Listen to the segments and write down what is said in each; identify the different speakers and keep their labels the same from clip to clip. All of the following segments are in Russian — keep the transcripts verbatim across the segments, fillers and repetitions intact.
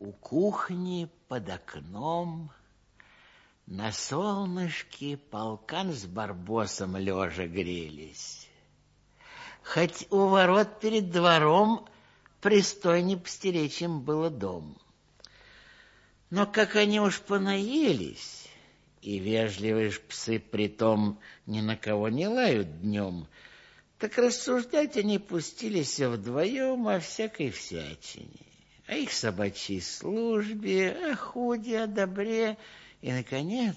Speaker 1: У кухни под окном на солнышке полкан с Барбосом лежа грелись. Хоть у ворот перед двором пристойней постеречь им было дом. Но как они уж понаелись, и вежливые ж псы притом ни на кого не лают днем, так рассуждать они пустились вдвоем о всякой всячине, о их собачьей службе, о худе, о добре и, наконец,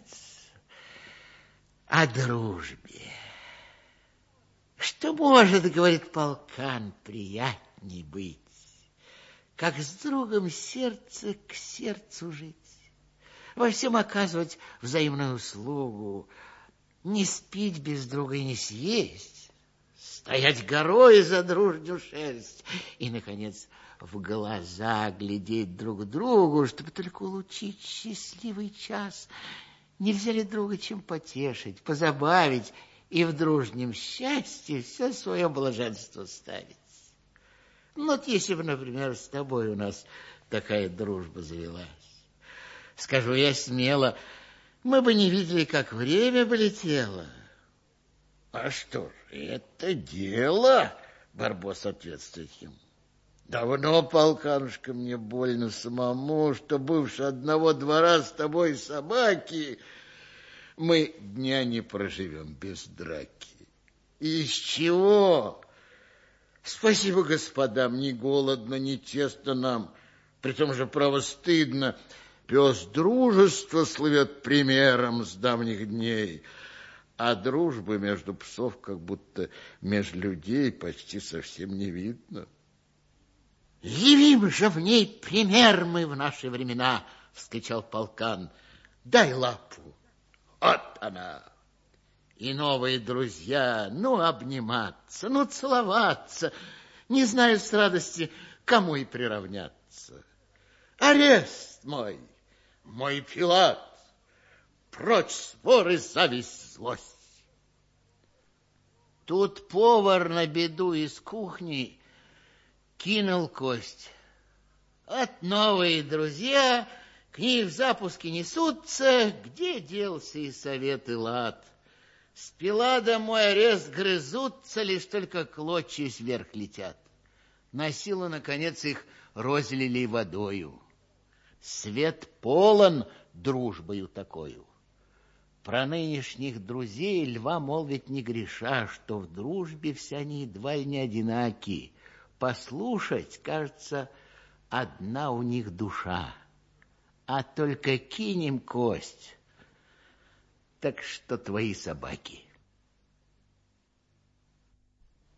Speaker 1: о дружбе. Что может, говорит полкан, приятней быть, как с другом сердце к сердцу жить, во всем оказывать взаимную услугу, не спить без друга и не съесть, стоять горой за дружную шерсть и, наконец, в глаза глядеть друг другу, чтобы только улучшить счастливый час. Нельзя ли друга чем потешить, позабавить и в дружнем счастье все свое блаженство ставить? Ну, вот если бы, например, с тобой у нас такая дружба завелась, скажу я смело, мы бы не видели, как время полетело. А что ж, это дело, Барбос ответствует ему. Давно, полканушка, мне больно самому, что бывши одного двора с тобой собаки, мы дня не проживем без драки. Из чего? Спасибо господам, ни голодно, ни тесно нам, при том же, право, стыдно. Пес дружества слывет примером с давних дней, а дружбы между псов, как будто между людей, почти совсем не видно. Явим же в ней пример мы в наши времена, вскричал полкан. Дай лапу. Вот она. И новые друзья, ну, обниматься, ну, целоваться, не знаю с радости, кому и приравняться. Арест мой, мой Пилат, прочь спор и зависть, злость. Тут повар на беду из кухни кинул кость. Вот новые друзья к ней в запуске несутся, где делся и совет, и лад. С Пилада мой арест грызутся, лишь только клочья вверх летят. На силу, наконец, их розлили водою. Свет полон дружбою такою. Про нынешних друзей льва молвить не греша, что в дружбе все они едва ли не одинаки. Послушать, кажется, одна у них душа. А только кинем кость, так что твои собаки.